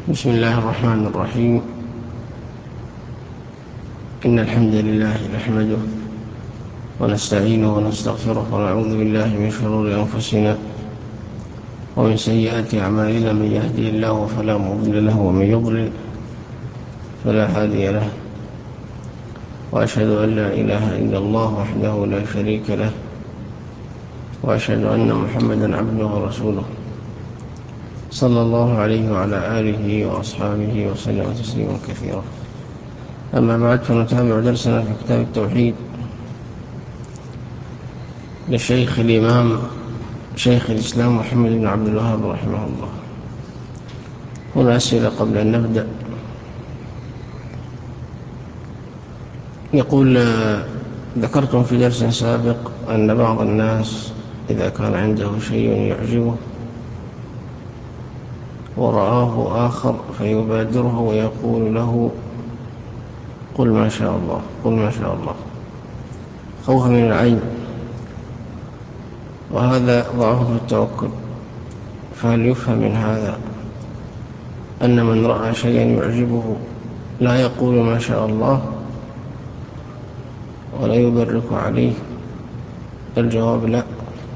بسم الله الرحمن الرحيم. إن الحمد لله نحمده ونستعينه ونستغفره ونعوذ بالله من شرور أنفسنا ومن سيئات أعمالنا. من يهدي الله فلا مضل له ومن يضلل فلا هادي له، وأشهد أن لا إله إلا الله وحده لا شريك له، وأشهد أن محمدا عبده ورسوله صلى الله عليه وعلى آله وأصحابه وسلم تسليما كثيرا. أما بعد، فنتابع درسنا في كتاب التوحيد للشيخ الإمام شيخ الإسلام محمد بن عبد الوهاب رحمه الله. هنا أسئلة قبل أن نبدأ. يقول: ذكرتم في درس سابق أن بعض الناس إذا كان عنده شيء يعجبه ورآه آخر فيبادره ويقول له: قل ما شاء الله، قل ما شاء الله، خوفا من العين، وهذا ضعف في التوكل. فهل يفهم من هذا أن من رأى شيئا يعجبه لا يقول ما شاء الله ولا يبرك عليه؟ الجواب: لا.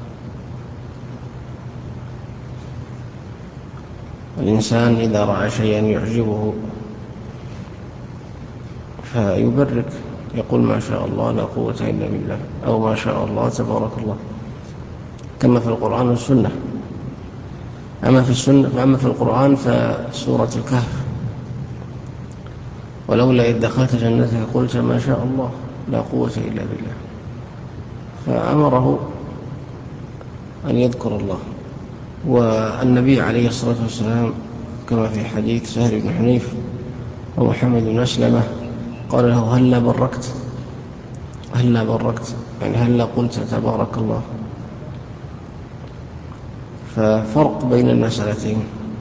الإنسان إذا رأى شيئا يعجبه فيبرك، يقول ما شاء الله لا قوة إلا بالله، أو ما شاء الله تبارك الله، كما في القرآن والسنة. أما في القرآن فسورة الكهف: ولولا إذ دخلت جنتك قلت ما شاء الله لا قوة إلا بالله، فأمره أن يذكر الله. والنبي عليه الصلاة والسلام كما في حديث سهل بن حنيف ومحمد بن أسلمة قال له: هلا بركت، هلا بركت، يعني هلا قلت تبارك الله. ففرق بين المسألتين.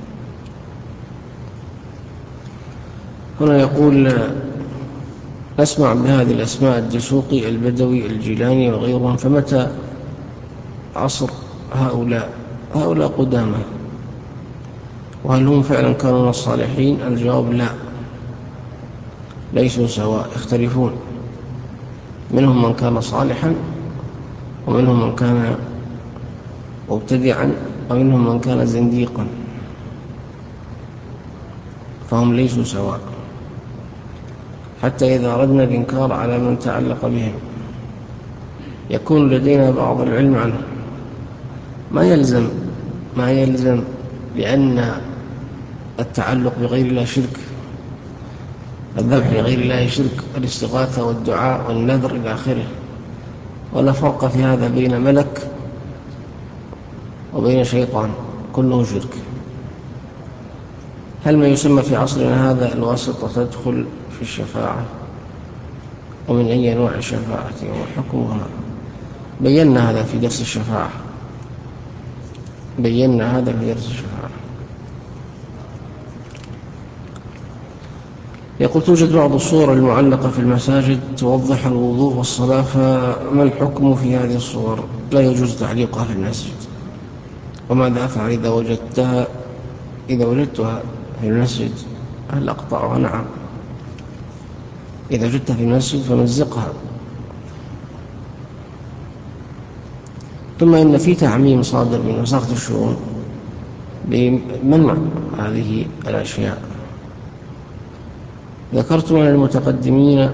هنا يقول: نسمع بهذه الأسماء الدسوقي البدوي الجيلاني وغيرهم، فمتى عصر هؤلاء قدامى؟ وهل هم فعلا كانوا من الصالحين؟ الجواب: لا، ليسوا سواء، يختلفون. منهم من كان صالحا، ومنهم من كان مبتدعا، ومنهم من كان زنديقا، فهم ليسوا سواء. حتى إذا أردنا الإنكار على من تعلق بهم يكون لدينا بعض العلم عنه. ما يلزم لأن التعلق بغير الله شرك، الذبح لغير الله شرك، الاستغاثة والدعاء والنذر إلى آخره. ولا فرق في هذا بين ملك وبين شيطان، كله شرك. هل ما يسمى في عصرنا هذا الواسطة تدخل في الشفاعة؟ ومن أي نوع الشفاعة وحكمها؟ بينا هذا في درس الشفاعة. يقول: توجد بعض الصور المعلقة في المساجد توضح الوضوء والصلاة، فما الحكم في هذه الصور؟ لا يجوز تعليقها في المسجد. وماذا أفعل إذا وجدتها في المسجد؟ هل أقطعها؟ نعم، إذا وجدتها في المسجد فمزقها. ثم إن في تعميم صادر من وزارة الشؤون بمنع هذه الأشياء. ذكرت أن المتقدمين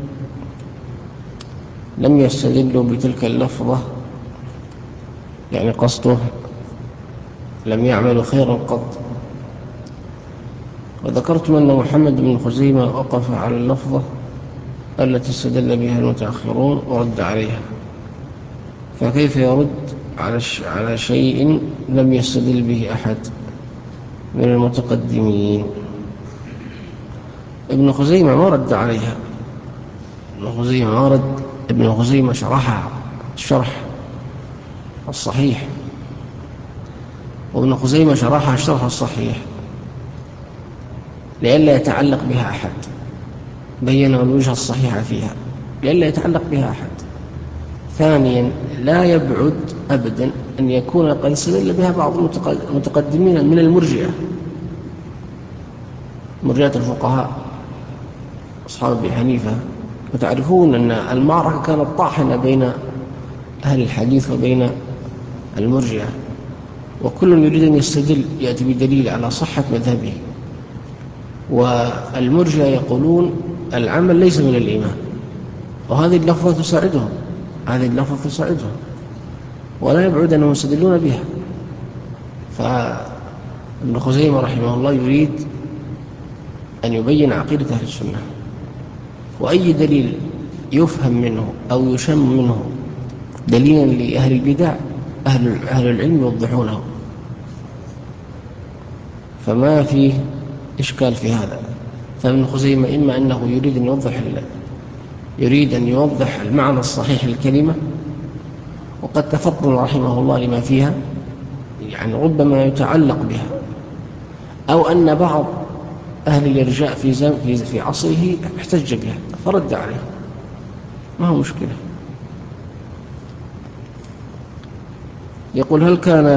لم يستدلوا بتلك اللفظة، يعني قصده لم يعملوا خيرا قط. وذكرت أن محمد بن خزيمة وقف على اللفظة التي استدل بها المتأخرون ورد عليها، فكيف يرد على شيء لم يستدل به أحد من المتقدمين؟ ابن خزيمة ما رد عليها، ابن خزيمة شرحها الشرح الصحيح، وابن خزيمة شرحها الشرح الصحيح لئلا يتعلق بها أحد، بين الوجه الصحيح فيها لئلا يتعلق بها أحد. ثانيا، لا يبعد أبدا أن يكون قد استدل بها بعض المتقدمين من المرجئة، مرجئة الفقهاء أصحاب أبي حنيفة، وتعرفون أن المعركة كانت طاحنة بين أهل الحديث وبين المرجئة، وكل يريد أن يستدل يأتي بدليل على صحة مذهبه. والمرجئة يقولون العمل ليس من الإيمان، وهذه اللفظة تساعدهم، هذه اللفظة تساعدهم، ولا يبعد أنهم يستدلون بها. فابن خزيمة رحمه الله يريد أن يبين عقيدة أهل السنة، وأي دليل يفهم منه أو يشم منه دليلا لأهل البدع أهل العلم يوضحونه، فما فيه إشكال في هذا. فابن خزيمة إما أنه يريد أن يوضح المعنى الصحيح للكلمة، وقد تفضل رحمه الله لما فيها، يعني ربما يتعلق بها، أو أن بعض أهل الإرجاء في عصره احتج بها فرد عليه، ما هو مشكلة. يقول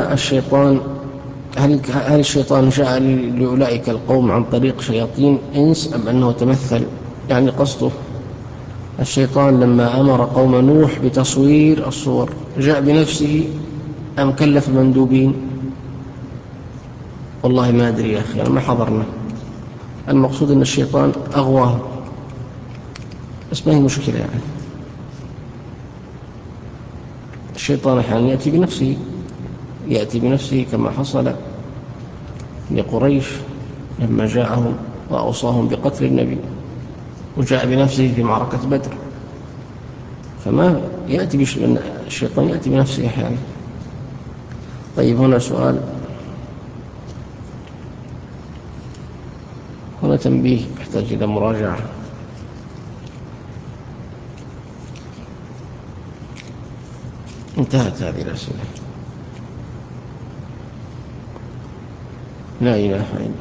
هل الشيطان جاء لأولئك القوم عن طريق شياطين إنس أم أنه تمثل؟ يعني قصده الشيطان لما أمر قوم نوح بتصوير الصور جاء بنفسه أم كلف مندوبين؟ والله ما أدري يا أخي، أنا ما حضرنا. المقصود أن الشيطان أغواه، بس ما هي مشكلة. يعني الشيطان أحيانا يأتي بنفسه كما حصل لقريش لما جاءهم وأوصاهم بقتل النبي، وجاء بنفسه في معركة بدر. فما يأتي الشيطان يأتي بنفسه أحيانا. طيب، هنا سؤال، هنا تنبيه يحتاج إلى مراجعة. انتهت هذه الأسئلة. لا إله إلا الله.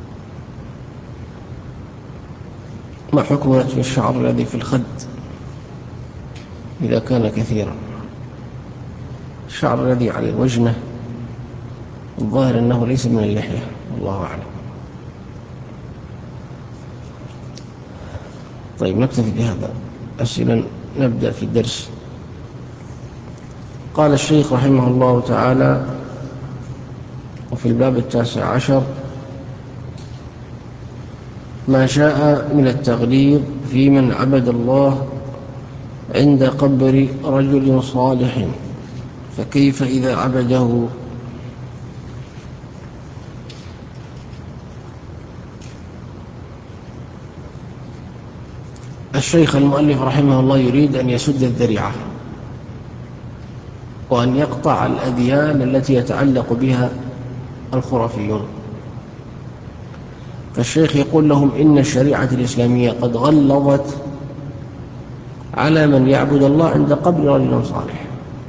ما حكم نتف الشعر الذي في الخد إذا كان كثيرا؟ الشعر الذي على الوجنة الظاهر أنه ليس من اللحية، والله أعلم. طيب، نكتفي بهذا. أسئلة، نبدأ في الدرس. قال الشيخ رحمه الله تعالى: وفي الباب 19 ما جاء من التغليظ في من عبد الله عند قبر رجل صالح، فكيف إذا عبده؟ الشيخ المؤلف رحمه الله يريد أن يسد الذريعة وأن يقطع الأديان التي يتعلق بها الخرافيون. فالشيخ يقول لهم إن الشريعة الإسلامية قد غلظت على من يعبد الله عند قبر رجل صالح.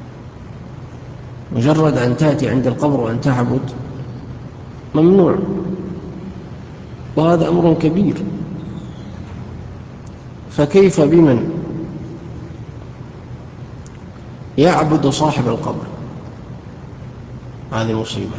مجرد أن تأتي عند القبر وأن تعبد ممنوع، وهذا أمر كبير. فكيف بمن يعبد صاحب القبر؟ هذه مصيبة.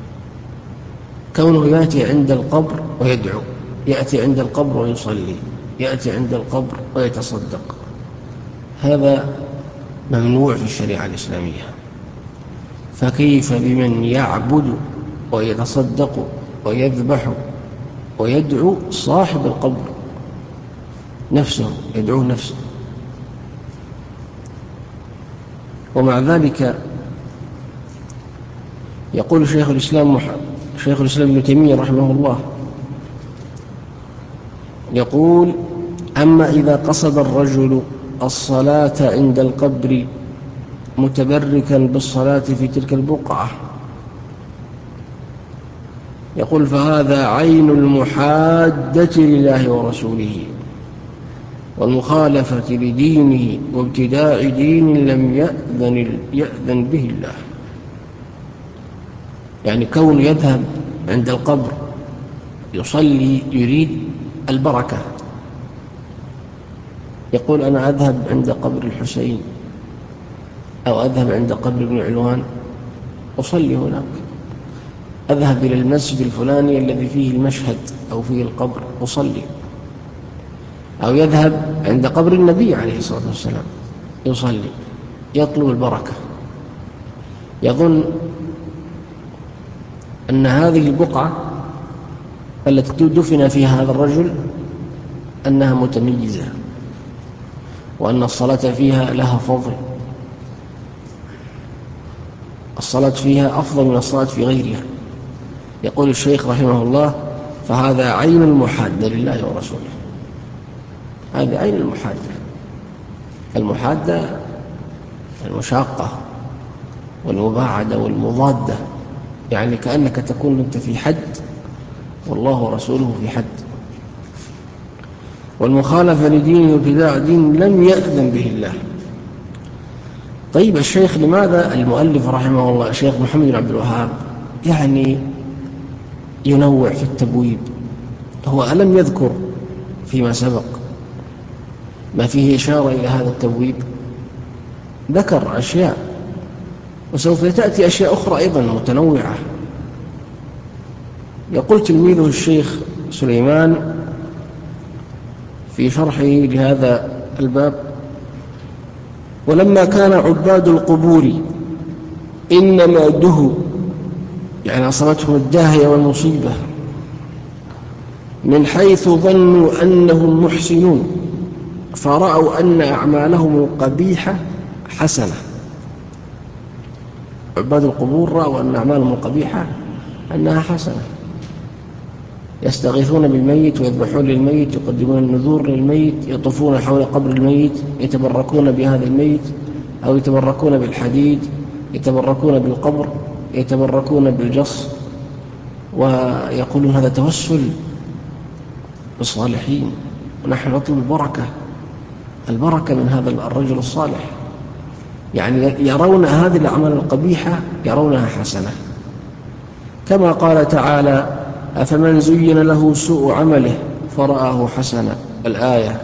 كونه يأتي عند القبر ويدعو، يأتي عند القبر ويصلي، يأتي عند القبر ويتصدق، هذا ممنوع في الشريعة الإسلامية. فكيف بمن يعبد ويتصدق ويذبح ويدعو صاحب القبر نفسه، يدعوه نفسه؟ ومع ذلك يقول شيخ الإسلام ابن تيمية رحمه الله، يقول: أما إذا قصد الرجل الصلاة عند القبر متبركا بالصلاة في تلك البقعة، يقول: فهذا عين المحادة لله ورسوله والمخالفة لدينه وابتداع دين لم يأذن به الله. يعني كون يذهب عند القبر يصلي يريد البركة، يقول: أنا أذهب عند قبر الحسين أو أذهب عند قبر ابن علوان أصلي هناك، أذهب إلى المسجد الفلاني الذي فيه المشهد أو فيه القبر أصلي، أو يذهب عند قبر النبي عليه الصلاة والسلام يصلي يطلب البركة، يظن أن هذه البقعة التي دفن فيها هذا الرجل أنها متميزة، وأن الصلاة فيها لها فضل، الصلاة فيها أفضل من الصلاة في غيرها. يقول الشيخ رحمه الله: فهذا عين المحادة لله ورسوله. هذا عين المحادة. المحادة المشاقة والمباعدة والمضادة، يعني كأنك تكون أنت في حد والله ورسوله في حد. والمخالفة لدينه وابتداع دين لم يأذن به الله. طيب الشيخ لماذا المؤلف رحمه الله الشيخ محمد بن عبد الوهاب يعني ينوع في التبويب؟ هو ألم يذكر فيما سبق ما فيه إشارة إلى هذا التبويب؟ ذكر أشياء، وسوف تأتي أشياء أخرى أيضا متنوعة. يقول تلميذه الشيخ سليمان في شرحه لهذا الباب: ولما كان عباد القبور إنما دهوا، يعني أصابتهم الداهية والمصيبة، من حيث ظنوا أنهم محسنون، فرأوا أن أعمالهم القبيحة حسنة. عباد القبور رأوا أن أعمالهم القبيحة أنها حسنة، يستغيثون بالميت ويذبحون للميت، يقدمون النذور للميت، يطوفون حول قبر الميت، يتبركون بهذا الميت، أو يتبركون بالحديد، يتبركون بالقبر، يتبركون بالجص، ويقولون هذا توسل بالصالحين، ونحن نطلب البركة من هذا الرجل الصالح. يعني يرون هذه الأعمال القبيحة يرونها حسنة، كما قال تعالى: أفمن زين له سوء عمله فرآه حسنا، الآية.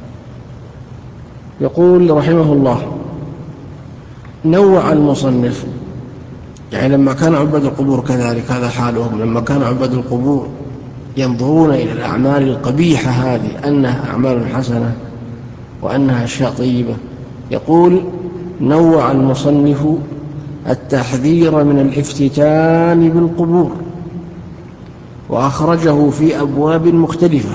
يقول رحمه الله: نوع المصنف، يعني لما كان عباد القبور كذلك هذا حالهم، لما كان عباد القبور ينظرون إلى الأعمال القبيحة هذه أنها أعمال حسنة وأنها أشياء طيبة، يقول: نوع المصنف التحذير من الافتتان بالقبور، وأخرجه في أبواب مختلفة،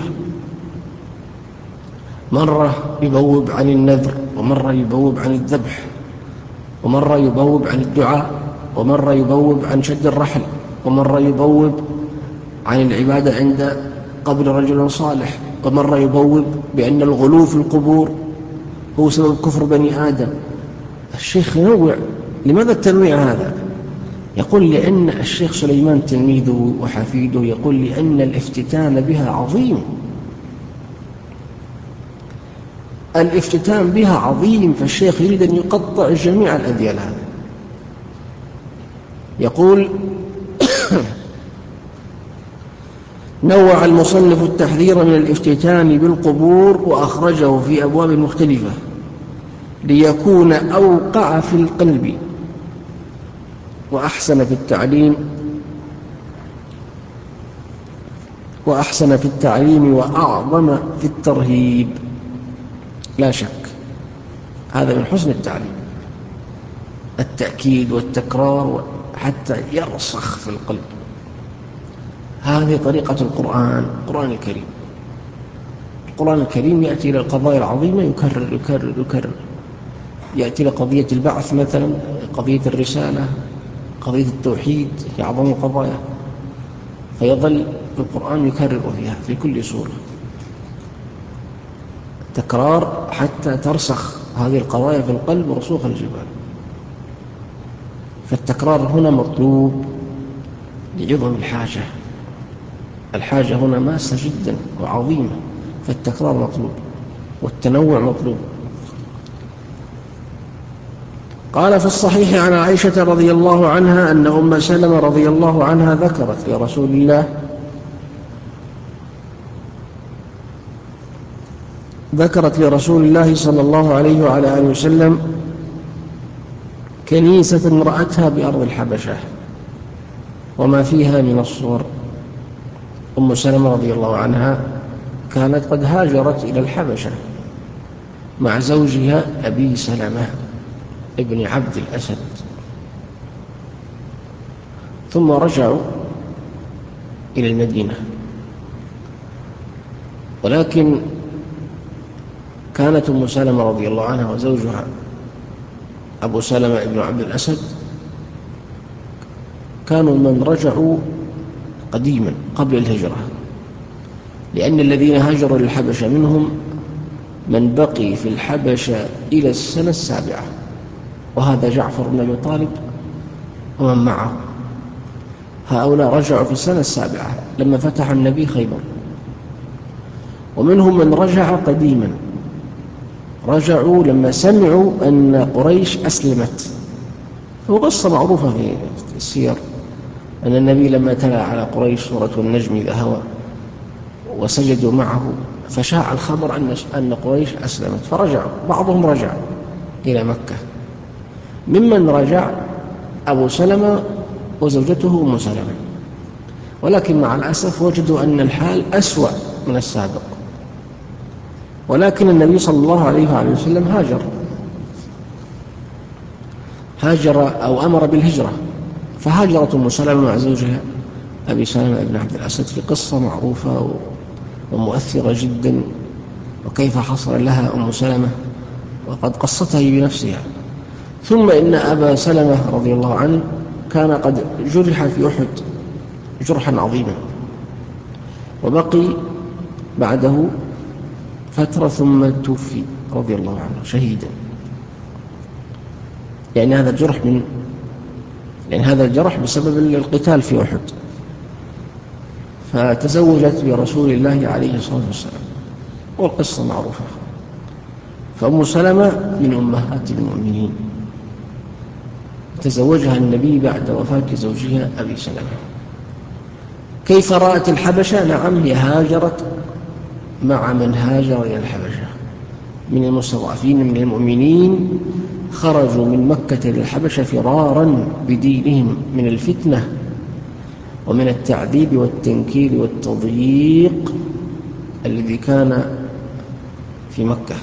مرة يبوب عن النذر، ومرة يبوب عن الذبح، ومرة يبوب عن الدعاء، ومرة يبوب عن شد الرحل، ومرة يبوب عن العبادة عند قبر رجل صالح، ومرة يبوب بأن الغلو في القبور هو سبب كفر بني آدم. الشيخ ينوع. لماذا التنويع هذا؟ يقول: لأن الشيخ سليمان تلميذه وحفيده يقول: لأن الافتتان بها عظيم، الافتتان بها عظيم، فالشيخ يريد أن يقطع جميع الأديان هذا. يقول: نوع المصنف التحذير من الافتتان بالقبور، وأخرجه في أبواب مختلفة، ليكون أوقع في القلب، وأحسن في التعليم وأعظم في الترهيب. لا شك هذا من حسن التعليم، التأكيد والتكرار حتى يرسخ في القلب. هذه طريقة القرآن الكريم. القرآن الكريم يأتي إلى القضايا العظيمة يكرر يكرر يكرر، يأتي لقضية البعث مثلا، قضية الرسالة، قضية التوحيد، في أعظم القضايا، فيظل القرآن يكرر فيها في كل سورة تكرار حتى ترسخ هذه القضايا في القلب رسوخ الجبال. فالتكرار هنا مطلوب لعظم الحاجة هنا ماسة جدا وعظيمة، فالتكرار مطلوب والتنوع مطلوب. قال: في الصحيح عن عائشة رضي الله عنها أن أم سلمة رضي الله عنها ذكرت لرسول الله صلى الله عليه وعلى آله وسلم كنيسة رأتها بأرض الحبشة، وما فيها من الصور. أم سلمة رضي الله عنها كانت قد هاجرت إلى الحبشة مع زوجها أبي سلمة ابن عبد الأسد، ثم رجعوا إلى المدينة، ولكن كانت أم سلمة رضي الله عنها وزوجها أبو سلمة ابن عبد الأسد كانوا من رجعوا قديما قبل الهجرة، لأن الذين هاجروا للحبشة منهم من بقي في الحبشة إلى السنة 7، وهذا جعفر بن أبي طالب ومن معه. هؤلاء رجعوا في السنة 7 لما فتح النبي خيبر. ومنهم من رجع قديما، رجعوا لما سمعوا أن قريش أسلمت. وقصة معروفة في السير أن النبي لما تلا على قريش سورة النجم إذا هوى وسجدوا معه فشاع الخبر أن قريش أسلمت، فرجعوا. بعضهم رجع إلى مكة، ممن رجع أبو سلمة وزوجته أم سلمة، ولكن مع الأسف وجدوا أن الحال أسوأ من السابق. ولكن النبي صلى الله عليه وسلم هاجر أو أمر بالهجرة، فهاجرت أم سلمة مع زوجها أبي سلمة بن عبد الأسد في قصة معروفة ومؤثرة جدا، وكيف حصل لها أم سلمة وقد قصتها بنفسها. ثم إن أبا سلمة رضي الله عنه كان قد جرح في أحد جرحا عظيما، وبقي بعده فترة ثم توفي رضي الله عنه شهيدا، يعني هذا الجرح بسبب القتال في أحد. فتزوجت برسول الله عليه الصلاة والسلام، والقصة معروفة. فأم سلمة من أمهات المؤمنين، تزوجها النبي بعد وفاة زوجها أبي سلمة. كيف رأت الحبشة؟ نعم، هي هاجرت مع من هاجر إلى الحبشة من المستضعفين من المؤمنين، خرجوا من مكة للحبشة فرارا بدينهم من الفتنة ومن التعذيب والتنكيل والتضييق الذي كان في مكة.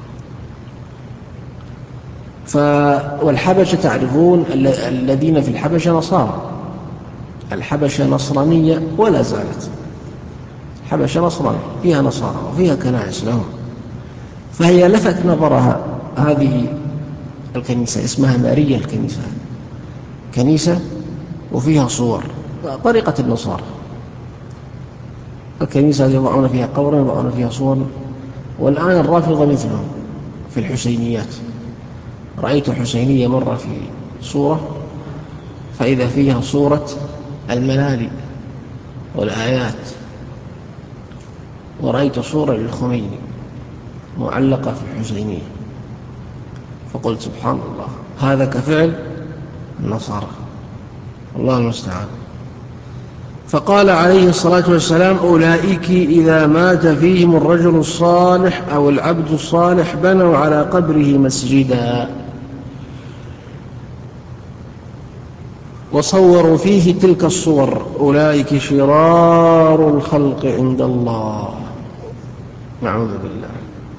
والحبشة تعرفون الذين في الحبشة نصارى، الحبشة نصرانية ولا زالت، الحبشة نصرانية فيها نصارى وفيها كنائس لهم. فهي لفت نظرها هذه الكنيسة اسمها ماريا الكنيسة، كنيسة وفيها صور طريقة النصارى، الكنيسة يضعون فيها قبرا يضعون فيها صور. والآن الرافضة مثلهم في الحسينيات، رأيت حسينية مرة في صورة فإذا فيها صورة الملالي والآيات، ورأيت صورة للخميني معلقة في الحسينية، فقلت سبحان الله، هذا كفعل النصارى، الله المستعان. فقال عليه الصلاة والسلام: أولئك إذا مات فيهم الرجل الصالح أو العبد الصالح بنوا على قبره مسجدا وصوروا فيه تلك الصور، أولئك شرار الخلق عند الله. نعوذ بالله.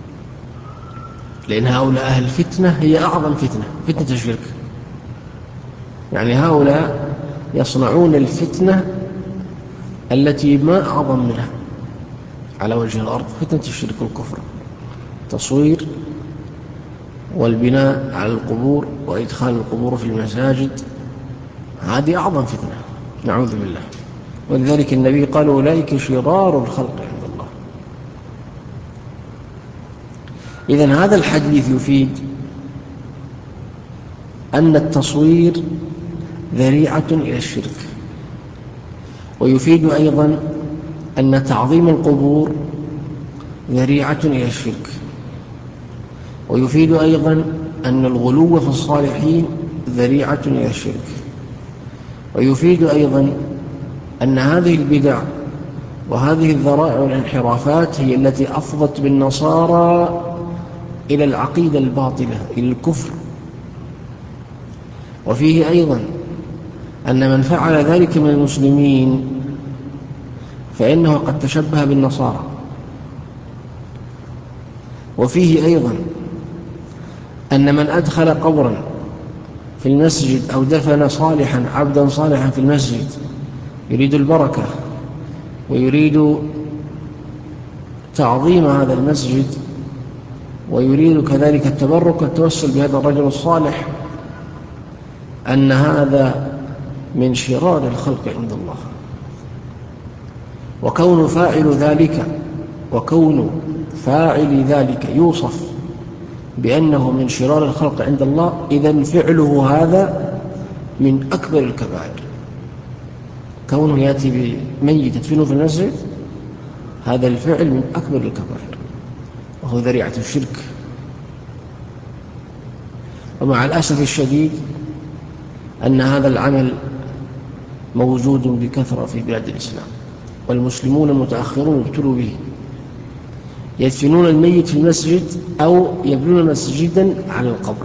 لأن هؤلاء أهل الفتنة هي أعظم فتنة، فتنة الشرك. يعني هؤلاء يصنعون الفتنة التي ما أعظم منها على وجه الأرض، فتنة الشرك والكفر، تصوير والبناء على القبور وإدخال القبور في المساجد، هذه أعظم فتنة، نعوذ بالله. ولذلك النبي قال: أولئك شرار الخلق عند الله. إذن هذا الحديث يفيد أن التصوير ذريعة إلى الشرك، ويفيد أيضا أن تعظيم القبور ذريعة إلى الشرك، ويفيد أيضا أن الغلو في الصالحين ذريعة إلى الشرك، ويفيد أيضا أن هذه البدع وهذه الذرائع والانحرافات هي التي أفضت بالنصارى إلى العقيدة الباطلة، إلى الكفر. وفيه أيضا أن من فعل ذلك من المسلمين فإنه قد تشبه بالنصارى. وفيه أيضا أن من أدخل قبرا في المسجد أو دفن صالحا عبدا صالحا في المسجد يريد البركة ويريد تعظيم هذا المسجد ويريد كذلك التبرك والتوسل بهذا الرجل الصالح، أن هذا من شرار الخلق عند الله. وكون فاعل ذلك يوصف بأنه من شرار الخلق عند الله، إذن فعله هذا من أكبر الكبائر. كونه يأتي بميت يدفنه في المسجد، هذا الفعل من أكبر الكبائر وهو ذريعة الشرك. ومع الأسف الشديد أن هذا العمل موجود بكثرة في بلاد الإسلام، والمسلمون المتأخرون ابتلوا به، يدفنون الميت في المسجد أو يبنون مسجدا على القبر.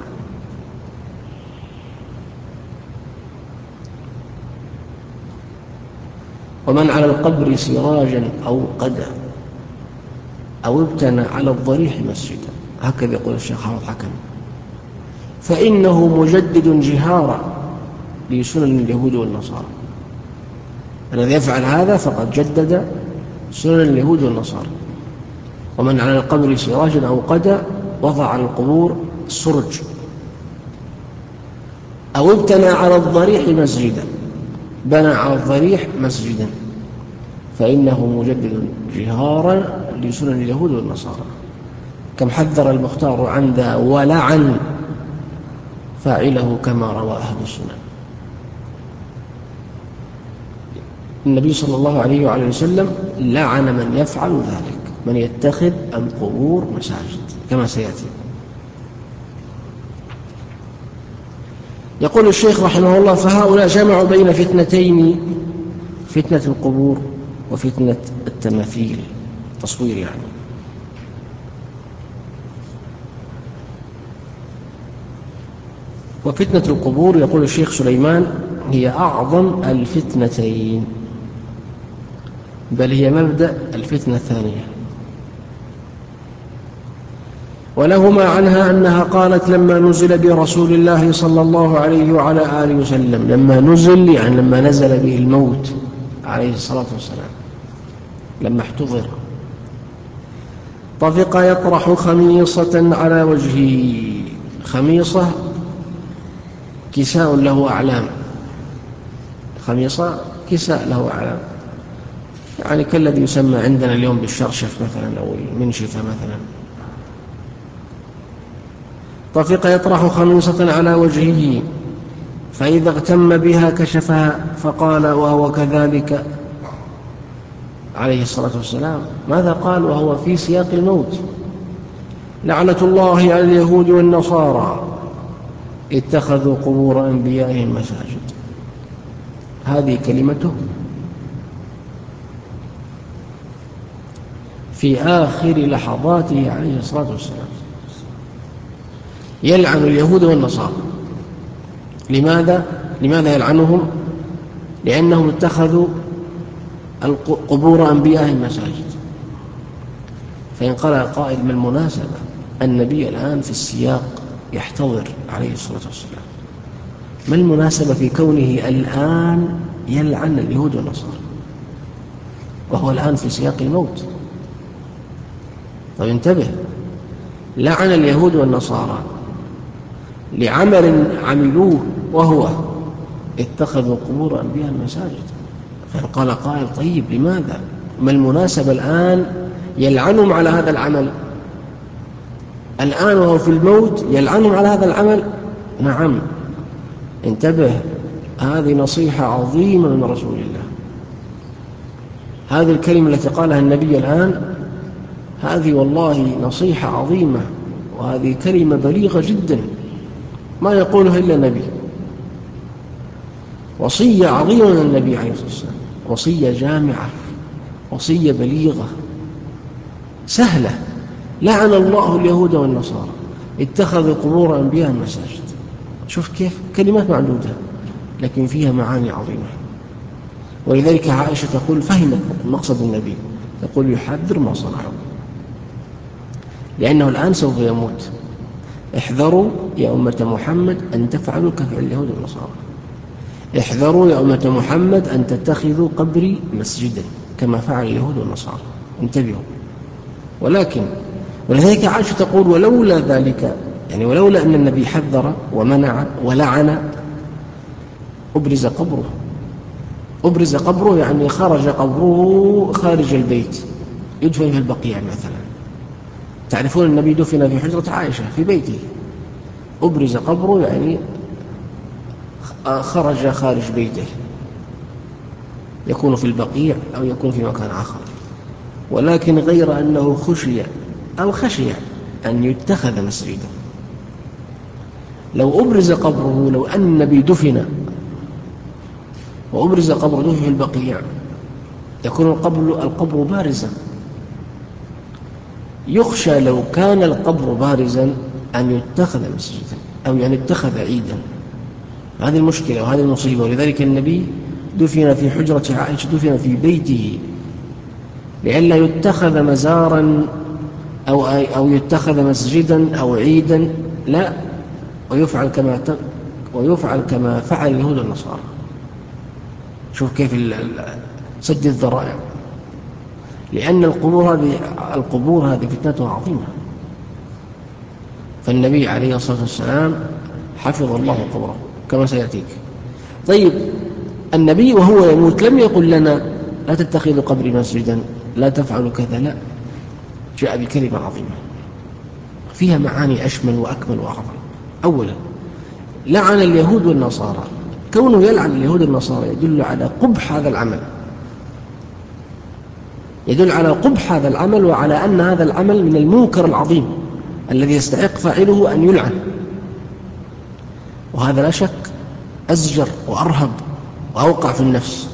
ومن على القبر سراجا أو قدا أو ابتنى على الضريح مسجدا، هكذا يقول الشيخ حافظ حكم، فإنه مجدد جهارا لسنن اليهود والنصارى. الذي يفعل هذا فقد جدد سنن اليهود والنصارى. ومن على القبر سراجا أو قدا وضع على القبور سرج، أو ابتنى على الضريح مسجدا، بنى على الضريح مسجدا، فإنه مجدد جهارا لسنن اليهود والنصارى. كم حذر المختار عن ذا ولعن فاعله كما روى أهل السنن. النبي صلى الله عليه وعلى وسلم لعن من يفعل ذلك، من يتخذ القبور مساجد، كما سيأتي. يقول الشيخ رحمه الله: فهؤلاء جمعوا بين فتنتين، فتنة القبور وفتنة التماثيل، تصوير يعني. وفتنة القبور يقول الشيخ سليمان هي أعظم الفتنتين، بل هي مبدأ الفتنة الثانية. ولهما عنها أنها قالت لما نزل برسول الله صلى الله عليه وعلى آله وسلم، لما نزل يعني لما نزل به الموت عليه الصلاة والسلام، لما احتضر، طفق يطرح خميصة على وجهه. خميصة كساء له أعلام، خميصة كساء له أعلام، يعني كالذي يسمى عندنا اليوم بالشرشف مثلا أو المنشفة مثلا. طفق يطرح خميصة على وجهه، فإذا اغتم بها كشفها، فقال وهو كذلك عليه الصلاة والسلام. ماذا قال وهو في سياق الموت؟ لعنة الله على اليهود والنصارى اتخذوا قبور أنبيائهم مساجد. هذه كلمته في آخر لحظاته عليه الصلاة والسلام، يلعن اليهود والنصارى. لماذا يلعنهم؟ لأنهم اتخذوا قبور أنبيائهم مساجد. فإن قال قائل: ما المناسبة؟ النبي الآن في السياق يحتضر عليه الصلاة والسلام، ما المناسبة في كونه الآن يلعن اليهود والنصارى وهو الآن في سياق الموت؟ طيب انتبه، لعن اليهود والنصارى لعمل عملوه وهو اتخذوا قبور أنبياء مساجد. فإن قال قائل: طيب لماذا؟ ما المناسبة الآن يلعنهم على هذا العمل؟ الآن وهو في الموت يلعنهم على هذا العمل؟ نعم، انتبه، هذه نصيحة عظيمة من رسول الله. هذه الكلمة التي قالها النبي الآن، هذه والله نصيحة عظيمة، وهذه كلمة بليغة جدا ما يقولها إلا النبي. وصية عظيمة من النبي عليه الصلاة والسلام، وصية جامعة، وصية بليغة سهلة. لعن الله اليهود والنصارى اتخذوا قبور أنبياء مساجد. شوف كيف كلمات معدودة، لكن فيها معاني عظيمة. ولذلك عائشة تقول فهمت مقصد النبي، تقول يحذر ما صنعوا، لأنه الآن سوف يموت. احذروا يا أمة محمد أن تفعلوا كفعل اليهود والنصارى، احذروا يا أمة محمد أن تتخذوا قبري مسجدا كما فعل اليهود والنصارى، انتبهوا. ولذلك عائشة تقول ولولا ذلك، يعني ولولا أن النبي حذر ومنع ولعن أبرز قبره، يعني خرج قبره خارج البيت، يدفن في البقيع مثلا. تعرفون النبي دفن في حجرة عائشة في بيته، أبرز قبره يعني خرج خارج بيته، يكون في البقيع أو يكون في مكان آخر. ولكن غير أنه خشي أن يتخذ مسجدا. لو أبرز قبره، لو أن النبي دفن وأبرز قبره دفن في البقيع، يكون القبر بارزا. يخشى لو كان القبر بارزا أن يتخذ مسجدا أو يعني يتخذ عيدا. هذه المشكلة وهذه المصيبة. ولذلك النبي دفن في حجرة عائشة، دفن في بيته لئلا يتخذ مزارا أو يتخذ مسجدا أو عيدا، لا، ويفعل كما فعل اليهود والنصارى. شوف كيف سد الذرائع، لأن القبور هذه فتنتها عظيمة. فالنبي عليه الصلاة والسلام حفظ الله قبره كما سيأتيك. طيب، النبي وهو يموت لم يقل لنا لا تتخذوا قبري مسجدا، لا تفعلوا كذا، لا، جاء بكلمة عظيمة فيها معاني أشمل وأكمل وأعظم. أولا، لعن اليهود والنصارى. كونه يلعن اليهود والنصارى يدل على قبح هذا العمل، يدل على قبح هذا العمل، وعلى أن هذا العمل من المنكر العظيم الذي يستحق فاعله أن يلعن. وهذا لا شك أزجر وأرهب وأوقع في النفس.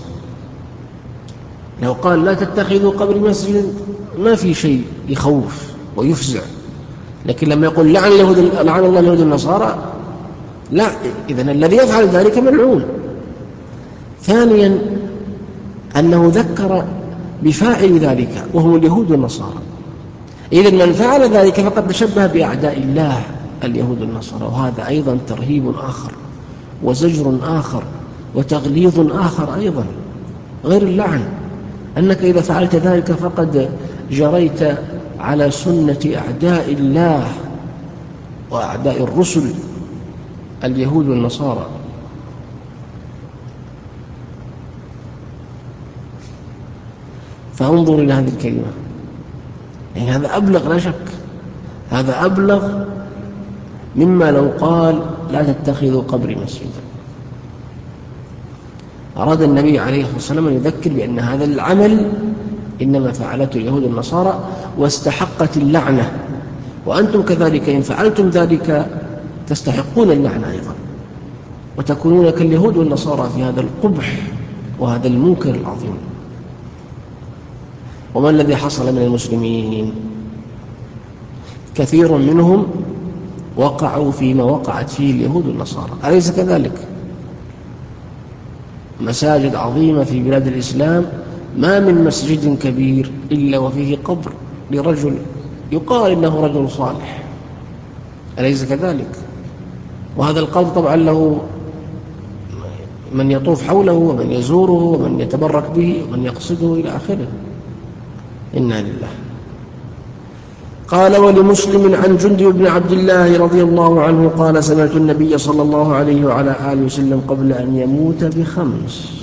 لو قال لا تتخذوا قبري مسجدا ما في شيء يخوف ويفزع، لكن لما يقول لعن الله اليهود والنصارى، لا، إذن الذي يفعل ذلك ملعون. ثانيا، أنه ذكر بفاعل ذلك وهو اليهود والنصارى. إذن من فعل ذلك فقد تشبه بأعداء الله اليهود والنصارى، وهذا أيضا ترهيب آخر وزجر آخر وتغليظ آخر أيضا غير اللعن، أنك إذا فعلت ذلك فقد جريت على سنة أعداء الله وأعداء الرسل اليهود والنصارى. فانظر إلى هذه الكلمة، يعني هذا أبلغ لا شك، هذا أبلغ مما لو قال لا تتخذوا قبري مسجدا. أراد النبي عليه الصلاة والسلام أن يذكر بأن هذا العمل إنما فعلته اليهود والنصارى واستحقت اللعنة، وأنتم كذلك إن فعلتم ذلك تستحقون اللعنة أيضا، وتكونون كاليهود والنصارى في هذا القبح وهذا المنكر العظيم. وما الذي حصل من المسلمين؟ كثير منهم وقعوا فيما وقعت فيه اليهود والنصارى، أليس كذلك؟ مساجد عظيمة في بلاد الإسلام ما من مسجد كبير إلا وفيه قبر لرجل يقال إنه رجل صالح، أليس كذلك؟ وهذا القبر طبعا له من يطوف حوله ومن يزوره ومن يتبرك به ومن يقصده إلى آخره. إنا لله. قال ولمسلم عن جندب بن عبد الله رضي الله عنه قال سمعت النبي صلى الله عليه وعلى آله وسلم قبل أن يموت بخمس،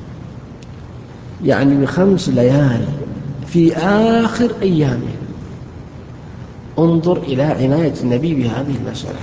يعني ب5 ليال في آخر أيامه. انظر إلى عناية النبي بهذه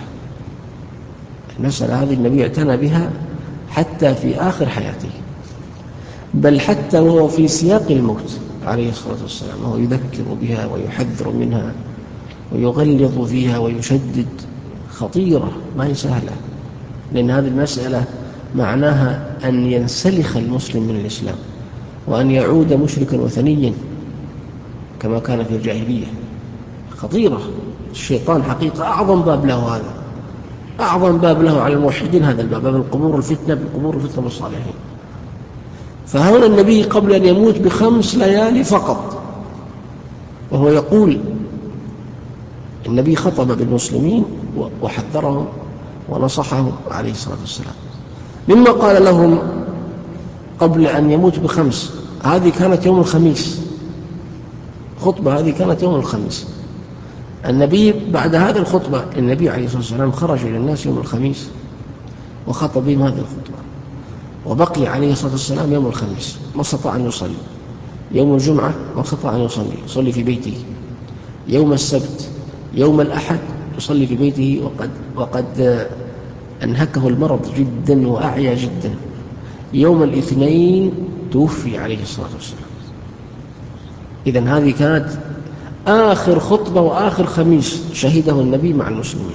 المسألة هذه النبي اعتنى بها حتى في آخر حياته، بل حتى وهو في سياق الموت عليه الصلاة والسلام وهو يذكر بها ويحذر منها ويغلظ فيها ويشدد. خطيرة، ما هي سهلة، لأن هذه المسألة معناها أن ينسلخ المسلم من الإسلام وأن يعود مشركا وثنيا كما كان في الجاهلية. خطيرة. الشيطان حقيقة أعظم باب له هذا، أعظم باب له على الموحدين هذا الباب، باب القبور الفتنة بالقبور الفتنة بالصالحين. فهنا النبي قبل أن يموت ب5 ليالي فقط، وهو يقول النبي خطب بالمسلمين وحذرهم ونصحهم عليه الصلاة والسلام. مما قال لهم قبل أن يموت ب5، هذه كانت يوم الخميس، خطبة هذه كانت يوم الخميس. النبي بعد هذه الخطبة النبي عليه الصلاة والسلام خرج إلى الناس يوم الخميس وخطب بهم هذه الخطبة، وبقي عليه الصلاة والسلام يوم الخميس ما استطاع أن يصلي، يوم الجمعة ما استطاع أن يصلي في بيته، يوم السبت يوم الأحد يصلي في بيته وقد أنهكه المرض جدا وأعيا جدا. يوم الاثنين توفي عليه الصلاة والسلام. إذن هذه كانت آخر خطبة وآخر خميس شهده النبي مع المسلمين.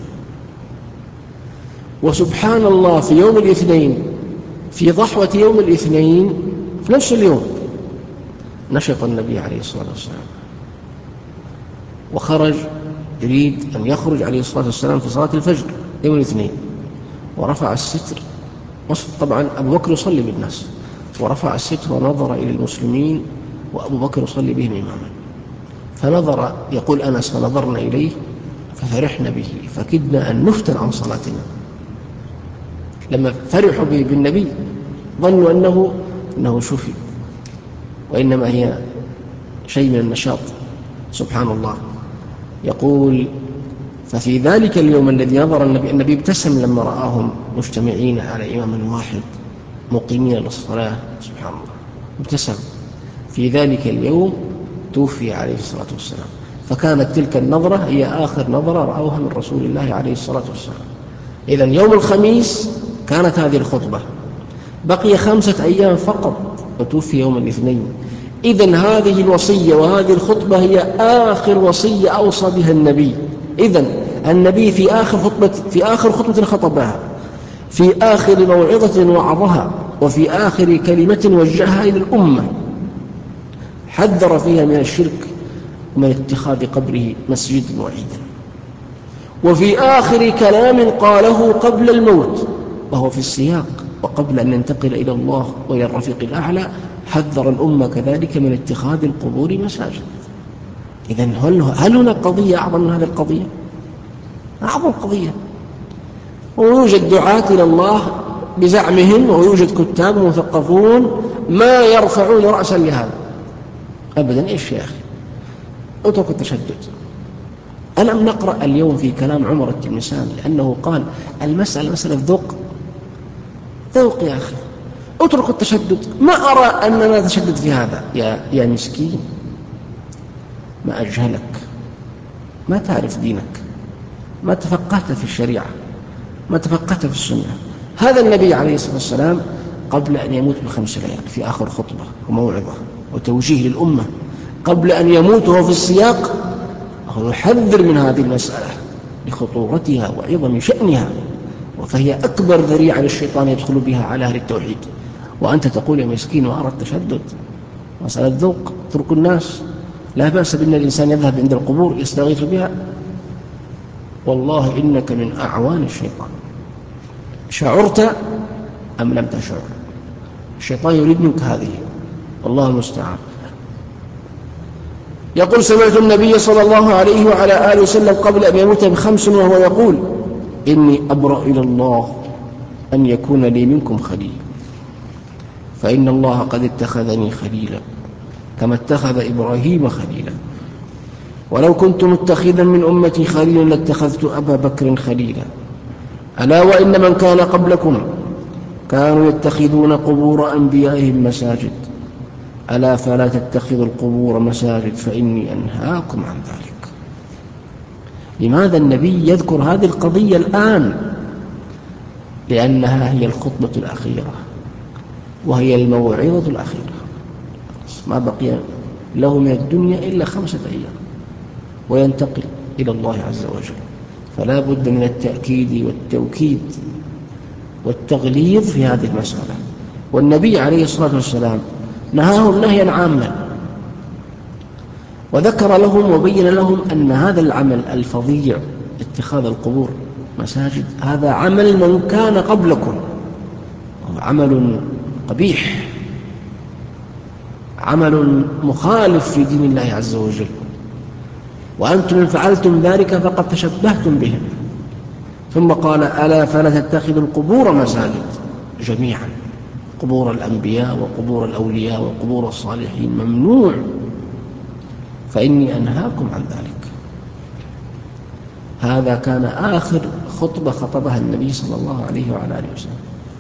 وسبحان الله في يوم الاثنين، في ضحوة يوم الاثنين في نفس اليوم، نشط النبي عليه الصلاة والسلام وخرج، يريد أن يخرج عليه الصلاة والسلام في صلاة الفجر يوم الاثنين، ورفع الستر. طبعا أبو بكر يصلي بالناس، ورفع الستر ونظر إلى المسلمين وأبو بكر يصلي بهم إماما، فنظر، يقول أنس فنظرنا إليه ففرحنا به فكدنا أن نفتن عن صلاتنا. لما فرحوا بالنبي ظنوا أنه شفي، وإنما هي شيء من النشاط. سبحان الله. يقول ففي ذلك اليوم الذي نظر النبي ابتسم لما رآهم مجتمعين على إمام واحد مقيمين للصلاة. سبحان الله، ابتسم. في ذلك اليوم توفي عليه الصلاة والسلام، فكانت تلك النظرة هي آخر نظرة رأوها من رسول الله عليه الصلاة والسلام. إذن يوم الخميس كانت هذه الخطبة، بقي 5 أيام فقط وتوفي يوم الاثنين. إذن هذه الوصية وهذه الخطبة هي آخر وصية أوصى بها النبي. إذن النبي في آخر خطبة خطبها، في آخر موعظة وعظها، وفي آخر كلمة وجهها إلى الأمة حذر فيها من الشرك ومن اتخاذ قبره مسجدا وعيدا. وفي آخر كلام قاله قبل الموت وهو في السياق وقبل أن ينتقل إلى الله وإلى الرفيق الأعلى، حذر الأمة كذلك من اتخاذ القبور مساجد. إذن هل هناك قضية أعظم من هذه القضية؟ أعظم قضية. ويوجد دعاة إلى الله بزعمهم، ويوجد كتاب مثقفون ما يرفعون رأسا لهذا أبدا. إيش يا أخي؟ اترك التشدد. ألم نقرأ اليوم في كلام عمر التلمساني لأنه قال المسألة مسألة ذوق يا أخي، اترك التشدد. ما أرى أننا نتشدد في هذا يا مسكين، ما أجهلك، ما تعرف دينك، ما تفقهت في الشريعة، ما تفقهت في السنة. هذا النبي عليه الصلاة والسلام قبل أن يموت ب5 ليال في آخر خطبة وموعظة وتوجيه للأمة، قبل أن يموت وهو في السياق هو يحذر من هذه المسألة لخطورتها وعظم شأنها، فهي أكبر ذريعة للشيطان يدخل بها على أهل التوحيد. وأنت تقول يا مسكين وأرى التشدد، مسألة ذوق، اترك الناس، لا بأس بأن الإنسان يذهب عند القبور يستغيث بها. والله إنك من أعوان الشيطان، شعرت أم لم تشعر. الشيطان يريد منك هذه، والله المستعان. يقول سمعت النبي صلى الله عليه وعلى آله وسلم قبل أن يموت ب5 وهو يقول إني أبرأ إلى الله أن يكون لي منكم خليل، فإن الله قد اتخذني خليلا كما اتخذ إبراهيم خليلا، ولو كنت متخذا من أمتي خليلا لاتخذت أبا بكر خليلا، ألا وإن من كان قبلكم كانوا يتخذون قبور أنبيائهم مساجد، ألا فلا تتخذوا القبور مساجد فإني أنهاكم عن ذلك. لماذا النبي يذكر هذه القضية الآن؟ لأنها هي الخطبة الأخيرة وهي الموعظة الأخيرة. ما بقي له من الدنيا إلا 5 أيام وينتقل إلى الله عز وجل، فلا بد من التأكيد والتوكيد والتغليظ في هذه المسألة. والنبي عليه الصلاة والسلام نهاهم نهيا عاما، وذكر لهم وبين لهم أن هذا العمل الفظيع اتخاذ القبور مساجد هذا عمل من كان قبلكم، عمل قبيح، عمل مخالف في دين الله عز وجل، وأنتم إن فعلتم ذلك فقد تشبهتم بهم. ثم قال: ألا فلا تتخذوا القبور مساجد جميعا، قبور الأنبياء وقبور الأولياء وقبور الصالحين ممنوع، فإني أنهاكم عن ذلك. هذا كان آخر خطبة خطبها النبي صلى الله عليه وعلى آله وسلم.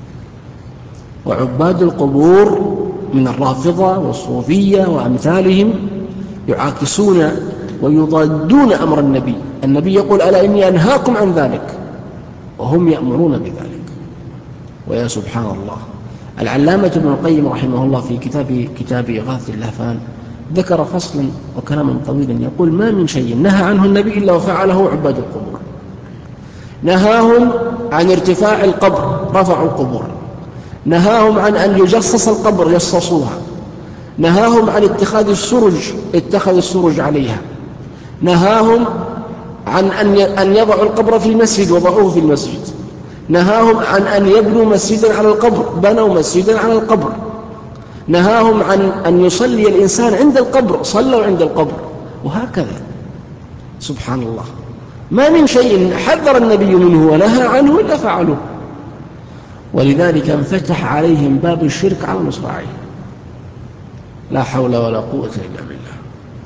وعباد القبور من الرافضة والصوفية وأمثالهم يعاكسون ويضادون أمر النبي. النبي يقول: ألا إني أنهاكم عن ذلك، وهم يأمرون بذلك. ويا سبحان الله، العلامة ابن القيم رحمه الله في كتاب إغاثة اللهفان ذكر فصلا وكلاما طويلا يقول: ما من شيء نهى عنه النبي إلا وفعله عباد القبور. نهاهم عن ارتفاع القبر، رفعوا القبور. نهاهم عن أن يجصص القبر، جصصوها. نهاهم عن اتخاذ السرج، اتخذوا السرج عليها. نهاهم عن أن يضعوا القبر في المسجد، وضعوه في المسجد. نهاهم عن أن يبنوا مسجدا على القبر، بنوا مسجدا على القبر. نهاهم عن أن يصلي الإنسان عند القبر، صلوا عند القبر. وهكذا سبحان الله، ما من شيء حذر النبي منه ونهى عنه إلا فعلوه. ولذلك انفتح عليهم باب الشرك على مصراعيه. لا حول ولا قوة إلا بالله.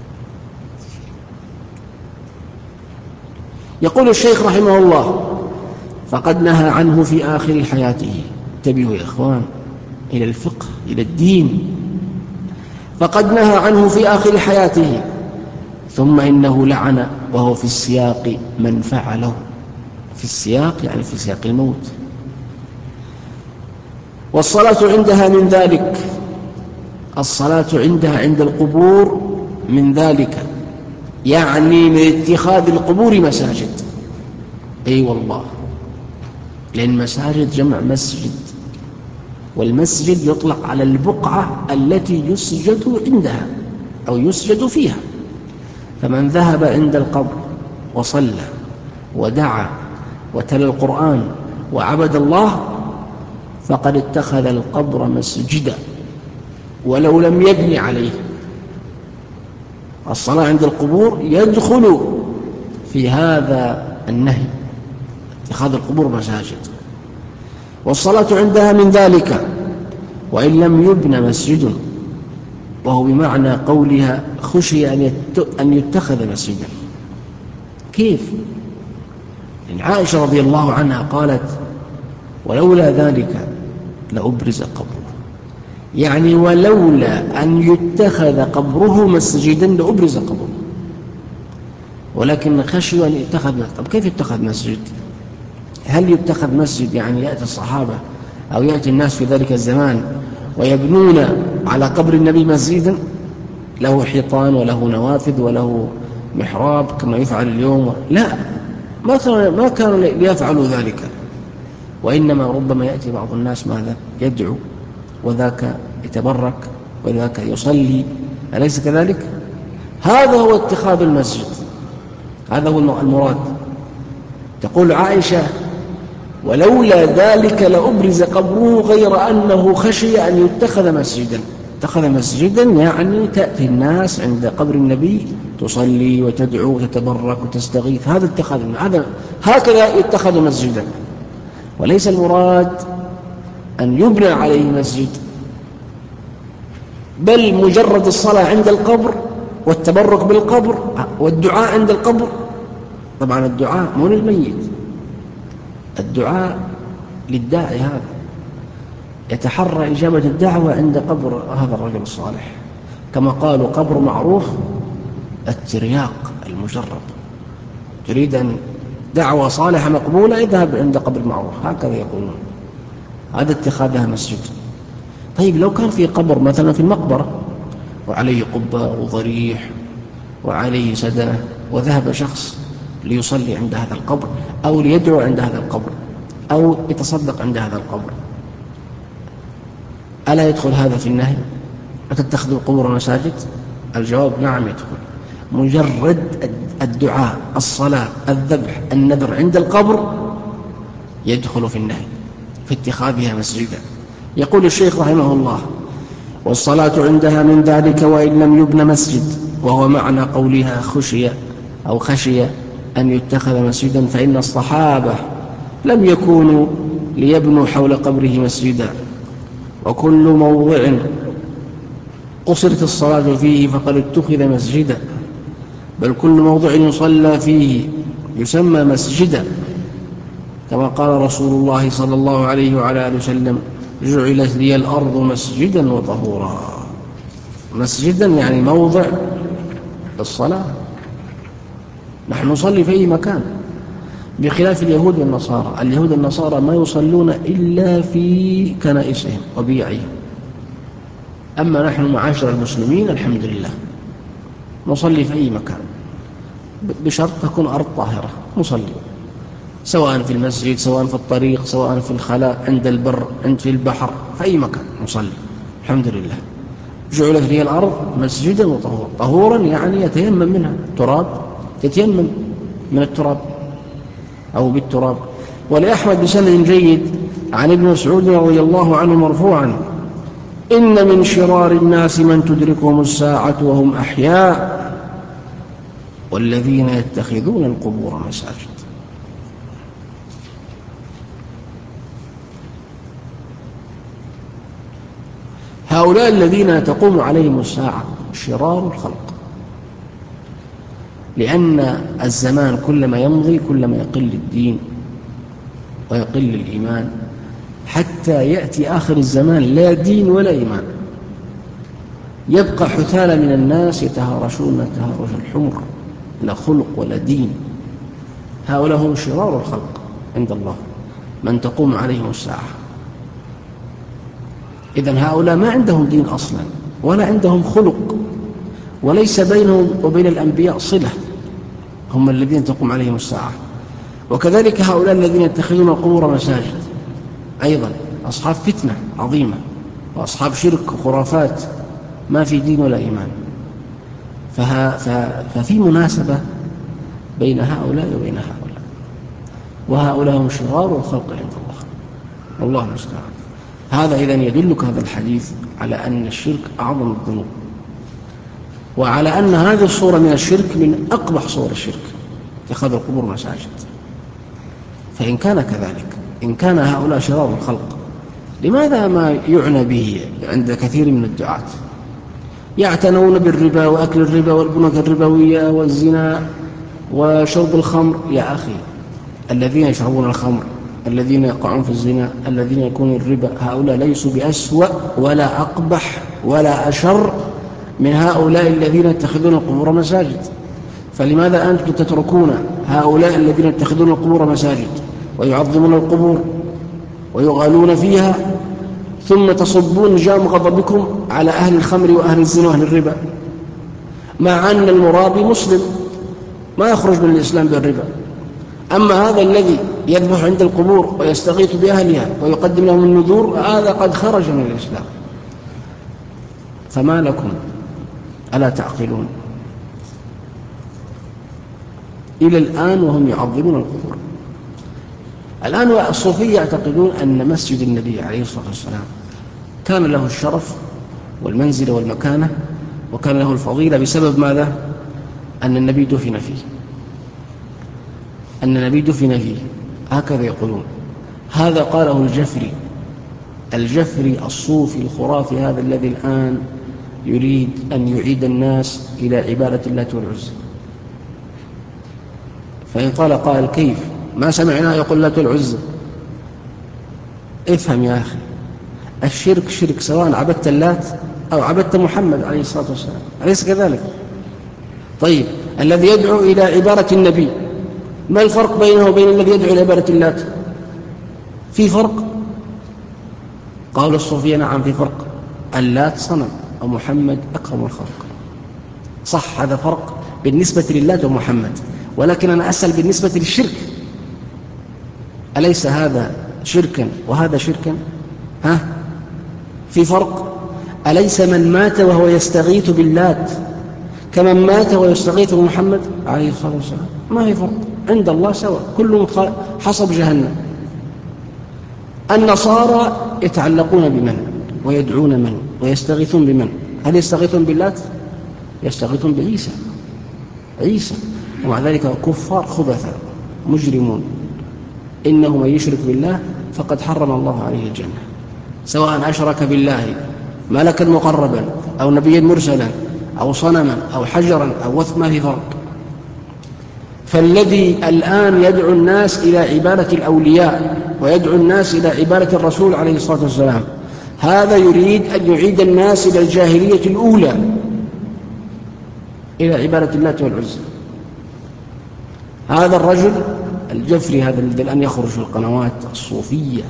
يقول الشيخ رحمه الله: فقد نهى عنه في آخر حياته. انتبهوا يا إخوان إلى الفقه، إلى الدين. فقد نهى عنه في آخر حياته، ثم إنه لعن، وهو في السياق، من فعله. في السياق يعني في سياق الموت. والصلاة عندها من ذلك، الصلاة عندها عند القبور من ذلك، يعني من اتخاذ القبور مساجد. أي والله، لأن مساجد جمع مسجد، والمسجد يطلق على البقعة التي يسجد عندها أو يسجد فيها. فمن ذهب عند القبر وصلى ودعا وتلا القرآن وعبد الله فقد اتخذ القبر مسجدا ولو لم يبني عليه. الصلاة عند القبور يدخل في هذا النهي، اتخاذ القبور مساجد. والصلاة عندها من ذلك وإن لم يبنى مسجد، وهو بمعنى قولها خشي أن يتخذ مسجدا. كيف؟ يعني عائشة رضي الله عنها قالت: ولولا ذلك لأبرز قبره، يعني ولولا أن يتخذ قبره مسجدا لأبرز قبره، ولكن خشوا أن يتخذ. طب كيف يتخذ مسجد؟ هل يتخذ مسجد يعني يأتي الصحابة أو يأتي الناس في ذلك الزمان ويبنون على قبر النبي مسجدا له حيطان وله نوافذ وله محراب كما يفعل اليوم؟ لا، ما كانوا ليفعلوا ذلك. وإنما ربما يأتي بعض الناس ماذا؟ يدعو، وذاك يتبرك، وذاك يصلي، أليس كذلك؟ هذا هو اتخاذ المسجد، هذا هو المراد. تقول عائشة: ولولا ذلك لأبرز قبره، غير أنه خشي أن يتخذ مسجدا. اتخذ مسجدا يعني تأتي الناس عند قبر النبي تصلي وتدعو وتتبرك وتستغيث، هذا اتخاذ، هكذا يتخذ مسجدا. وليس المراد أن يبنى عليه مسجد، بل مجرد الصلاة عند القبر والتبرك بالقبر والدعاء عند القبر. طبعا الدعاء مو للميت، الدعاء للداعي، هذا يتحرى إجابة الدعوة عند قبر هذا الرجل الصالح. كما قالوا: قبر معروف الترياق المجرب. تريد أن دعوة صالحة مقبولة، اذهب عند قبر معروف، هكذا يقولون. هذا اتخاذها مسجد. طيب لو كان في قبر مثلا في المقبرة وعليه قبة وضريح وعليه سدنة، وذهب شخص ليصلي عند هذا القبر أو ليدعو عند هذا القبر أو يتصدق عند هذا القبر، ألا يدخل هذا في النهي؟ أتتخذوا القبور مساجد؟ الجواب: نعم يدخل. مجرد الدعاء، الصلاة، الذبح، النذر عند القبر يدخل في النهي في اتخاذها مسجدا. يقول الشيخ رحمه الله: والصلاة عندها من ذلك وإن لم يبن مسجد، وهو معنى قولها خشي أن يتخذ مسجدا، فإن الصحابة لم يكونوا ليبنوا حول قبره مسجدا، وكل موضع قصرت الصلاة فيه فقد اتخذ مسجدا، بل كل موضع يصلى فيه يسمى مسجدا، كما قال رسول الله صلى الله عليه وعلى آله وسلم: جعلت لي الأرض مسجدا وطهورا. مسجدا يعني موضع الصلاة، نحن نصلي في أي مكان، بخلاف اليهود والنصارى. اليهود والنصارى ما يصلون إلا في كنائسهم وبيعهم، أما نحن معاشر المسلمين الحمد لله نصلي في أي مكان، بشرط تكون أرض طاهرة نصلي، سواء في المسجد، سواء في الطريق، سواء في الخلاء، عند البر، في البحر، في أي مكان نصلي الحمد لله. جعلت لي الأرض مسجدا وطهورا. طهورا يعني يتيمم منها تراب، يتيمم من التراب أو بالتراب. ولأحمد بسند جيد عن ابن مسعود رضي الله عنه مرفوعا: إن من شرار الناس من تدركهم الساعة وهم أحياء، والذين يتخذون القبور مساجد. هؤلاء الذين تقوم عليهم الساعة شرار الخلق، لأن الزمان كلما يمضي كلما يقل الدين ويقل الإيمان، حتى يأتي آخر الزمان لا دين ولا إيمان، يبقى حثالة من الناس يتهارشون تهارش الحمر، لا خلق ولا دين. هؤلاء هم شرار الخلق عند الله، من تقوم عليهم الساعة. إذن هؤلاء ما عندهم دين أصلا، ولا عندهم خلق، وليس بينهم وبين الأنبياء صلة، هم الذين تقوم عليهم الساعة. وكذلك هؤلاء الذين يتخذون القبور مساجد أيضا أصحاب فتنة عظيمة، وأصحاب شرك وخرافات، ما في دين ولا إيمان. ففي مناسبة بين هؤلاء وبين هؤلاء، وهؤلاء هم شرار الخلق عند الله، والله المستعان. هذا إذن يدلك هذا الحديث على أن الشرك أعظم الذنوب، وعلى أن هذه الصورة من الشرك من أقبح صور الشرك، اتخاذ القبور مساجد. فإن كان كذلك، إن كان هؤلاء شرار الخلق، لماذا ما يعنى به عند كثير من الدعاة؟ يعتنون بالربا وأكل الربا والبنوك الربوية والزنا وشرب الخمر. يا أخي، الذين يشربون الخمر، الذين يقعون في الزنا، الذين يكونون الربا، هؤلاء ليسوا بأسوأ ولا أقبح ولا أشر من هؤلاء الذين يتخذون القبور مساجد. فلماذا أنتم تتركون هؤلاء الذين يتخذون القبور مساجد ويعظمون القبور ويغالون فيها، ثم تصبون جام غضبكم على أهل الخمر وأهل الزنا وأهل الربا، مع أن المرابي مسلم ما يخرج من الإسلام بالربا؟ أما هذا الذي يذبح عند القبور ويستغيث بأهلها ويقدم لهم النذور، هذا قد خرج من الإسلام. فما لكم ألا تعقلون؟ إلى الآن وهم يعظمون القبور. الآن الصوفية يعتقدون أن مسجد النبي عليه الصلاة والسلام كان له الشرف والمنزلة والمكانة، وكان له الفضيلة بسبب ماذا؟ أن النبي دفن فيه، أن النبي دفن فيه، هكذا يقولون. هذا قاله الجفري الصوفي الخرافي، هذا الذي الآن يريد أن يعيد الناس إلى عبادة الله والعزى. فإن قال قائل: كيف ما سمعنا يقول لا والعزى؟ افهم يا أخي، الشرك شرك سواء عبدت اللات أو عبدت محمد عليه الصلاة والسلام، أليس كذلك؟ طيب، الذي يدعو إلى عبادة النبي، ما الفرق بينه وبين الذي يدعو إلى عبادة اللات؟ في فرق؟ قال الصوفية: نعم في فرق، اللات صنم ومحمد أكرم الخلق. صح، هذا فرق بالنسبة للات ومحمد، ولكن أنا أسأل بالنسبة للشرك، أليس هذا شركا وهذا شركا؟ في فرق؟ أليس من مات وهو يستغيث باللات كمن مات ويستغيث بمحمد عليه الصلاة والسلام؟ ما في فرق عند الله، سواء، كلهم حصب جهنم. النصارى يتعلقون بمن ويدعون من ويستغيثون بمن؟ هل يستغيثون باللات؟ يستغيثون بعيسى، عيسى، ومع ذلك كفار خبثاء مجرمون. إنه من يشرك بالله فقد حرم الله عليه الجنة، سواء أشرك بالله ملكا مقربا أو نبيا مرسلا أو صنما أو حجرا أو وثق، ما في فرق. فالذي الآن يدعو الناس إلى عبادة الأولياء ويدعو الناس إلى عبادة الرسول عليه الصلاة والسلام، هذا يريد أن يعيد الناس إلى الجاهلية الأولى، إلى عبادة اللات والعزى. هذا الرجل الجفري هذا الذي الآن يخرج في القنوات الصوفية،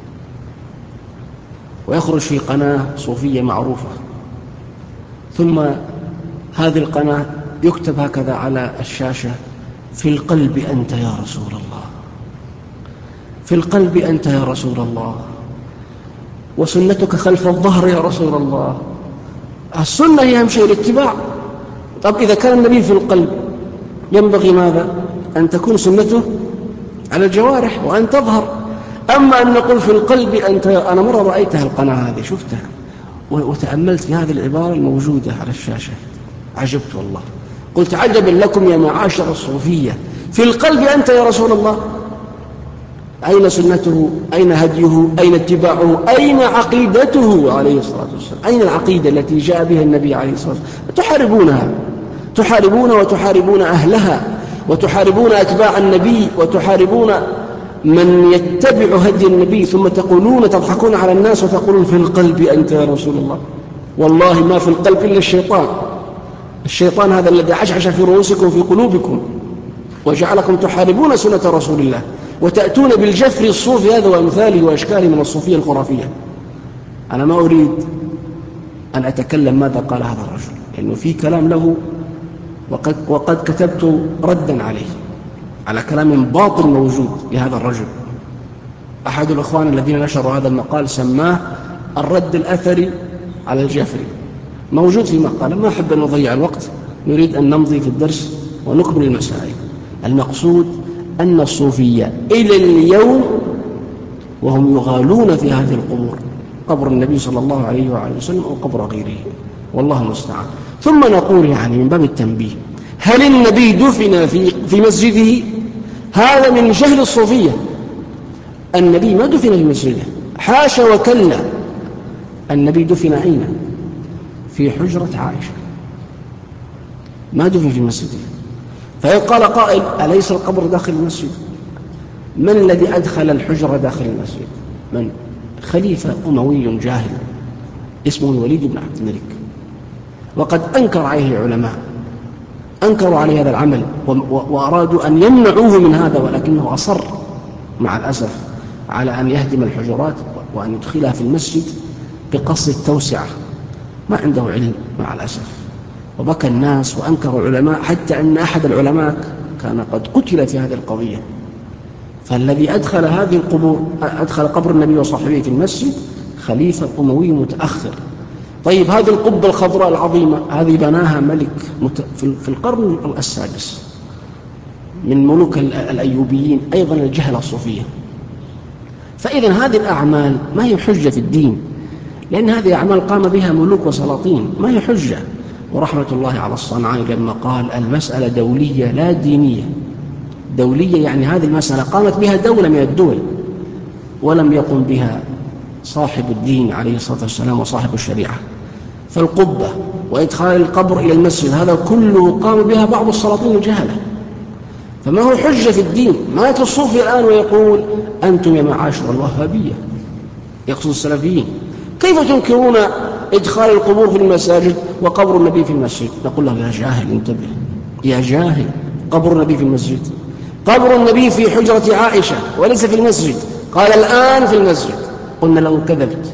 ويخرج في قناة صوفية معروفة، ثم هذه القناة يكتب هكذا على الشاشة: في القلب أنت يا رسول الله، في القلب أنت يا رسول الله، وسنتك خلف الظهر يا رسول الله. السنة هي أهم شيء، الاتباع. طب إذا كان النبي في القلب ينبغي ماذا؟ أن تكون سنته على الجوارح وأن تظهر. أما أن نقول في القلب أنت، أنا مرة رأيتها القناة هذه، شفتها وتأملت في هذه العبارة الموجودة على الشاشة، عجبت والله، قلت عجبا لكم يا معاشر الصوفية، في القلب أنت يا رسول الله. أين سنته؟ أين هديه؟ أين اتباعه؟ أين عقيدته عليه الصلاة والسلام؟ أين العقيدة التي جاء بها النبي عليه الصلاة والسلام؟ تحاربونها، تحاربون وتحاربون أهلها، وتحاربون أتباع النبي، وتحاربون من يتبع هدي النبي، ثم تقولون، تضحكون على الناس وتقولون في القلب أنت يا رسول الله. والله ما في القلب إلا الشيطان. الشيطان هذا الذي عشعش في رؤوسكم في قلوبكم وجعلكم تحاربون سنة رسول الله، وتأتون بالجفر الصوفي هذا وأمثاله وأشكاله من الصوفية الخرافية. أنا ما أريد أن أتكلم ماذا قال هذا الرجل، لأنه في كلام له، وقد كتبت ردا عليه على كلام باطل موجود لهذا الرجل. أحد الأخوان الذين نشروا هذا المقال سماه الرد الأثري على الجفري، موجود في مقال. ما أحب أن نضيع الوقت، نريد أن نمضي في الدرس ونكمل المسائل. المقصود أن الصوفية إلى اليوم وهم يغالون في هذه القبور، قبر النبي صلى الله عليه وآله وسلم أو قبر غيره، والله المستعان. ثم نقول يعني من باب التنبيه، هل النبي دفن في مسجده؟ هذا من جهل الصوفية. النبي ما دفن في مسجده، حاشا وكلا. النبي دفن أين؟ في حجرة عائشة، ما دفن في مسجده. فيقال قائل: أليس القبر داخل المسجد؟ من الذي أدخل الحجرة داخل المسجد؟ من؟ خليفة أموي جاهل اسمه الوليد بن عبد الملك، وقد أنكر عليه العلماء، أنكروا عليه هذا العمل وأرادوا أن يمنعوه من هذا، ولكنه أصر مع الأسف على أن يهدم الحجرات وأن يدخلها في المسجد بقصد التوسعة. ما عنده علم مع الأسف، وبكى الناس وأنكروا العلماء، حتى أن أحد العلماء كان قد قتل في هذه القضية. فالذي أدخل هذه القبور، أدخل قبر النبي وصاحبه في المسجد، خليفة أموي متأخر. طيب هذه القبة الخضراء العظيمة هذه بناها ملك في القرن السادس من ملوك الأيوبيين، أيضا الجهلة الصوفية. فإذا هذه الأعمال ما هي حجة في الدين، لأن هذه أعمال قام بها ملوك وسلاطين، ما هي حجة. ورحمة الله على الصنعاني لما قال: المسألة دولية لا دينية. دولية يعني هذه المسألة قامت بها دولة من الدول، ولم يقم بها صاحب الدين عليه الصلاة والسلام وصاحب الشريعة. فالقبة وإدخال القبر إلى المسجد هذا كله قام بها بعض السلاطين الجهلة، فما هو حجة في الدين. ما يأتي الصوفي الآن ويقول: أنتم يا معاشر الوهابية، يقصد السلفيين، كيف تنكرون إدخال القبور في المساجد وقبر النبي في المسجد؟ نقول له: يا جاهل انتبه، يا جاهل، قبر النبي في المسجد، قبر النبي في حجرة عائشة وليس في المسجد. قال: الآن في المسجد. قلنا له: كذبت،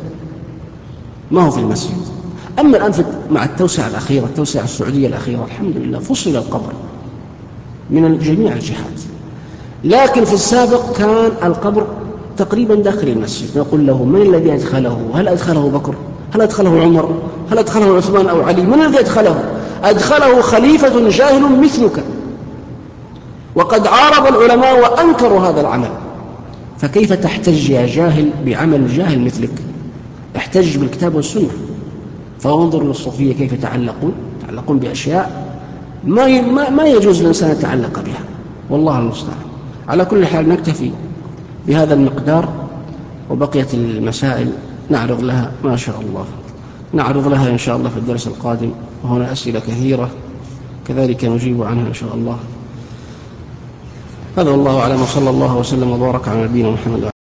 ما هو في المسجد. أما الآن مع التوسعة الأخيرة، التوسعة السعودية الأخيرة، الحمد لله فصل القبر من جميع الجهات، لكن في السابق كان القبر تقريبا داخل المسجد. نقول له: من الذي أدخله؟ هل أدخله بكر؟ هل أدخله عمر؟ هل أدخله عثمان أو علي؟ من الذي أدخله؟ أدخله خليفة جاهل مثلك. وقد عارض العلماء وأنكروا هذا العمل، فكيف تحتج يا جاهل بعمل جاهل مثلك؟ احتج بالكتاب والسنة. فانظر للصوفية كيف يتعلقون بأشياء ما يجوز الإنسان يتعلق بها، والله المستعان. على كل حال نكتفي بهذا المقدار، وبقيت المسائل نعرض لها ما شاء الله، نعرض لها إن شاء الله في الدرس القادم، وهنا أسئلة كثيرة كذلك نجيب عنها إن شاء الله. هذا والله أعلم، وصلى الله وسلم وبارك على نبينا محمد.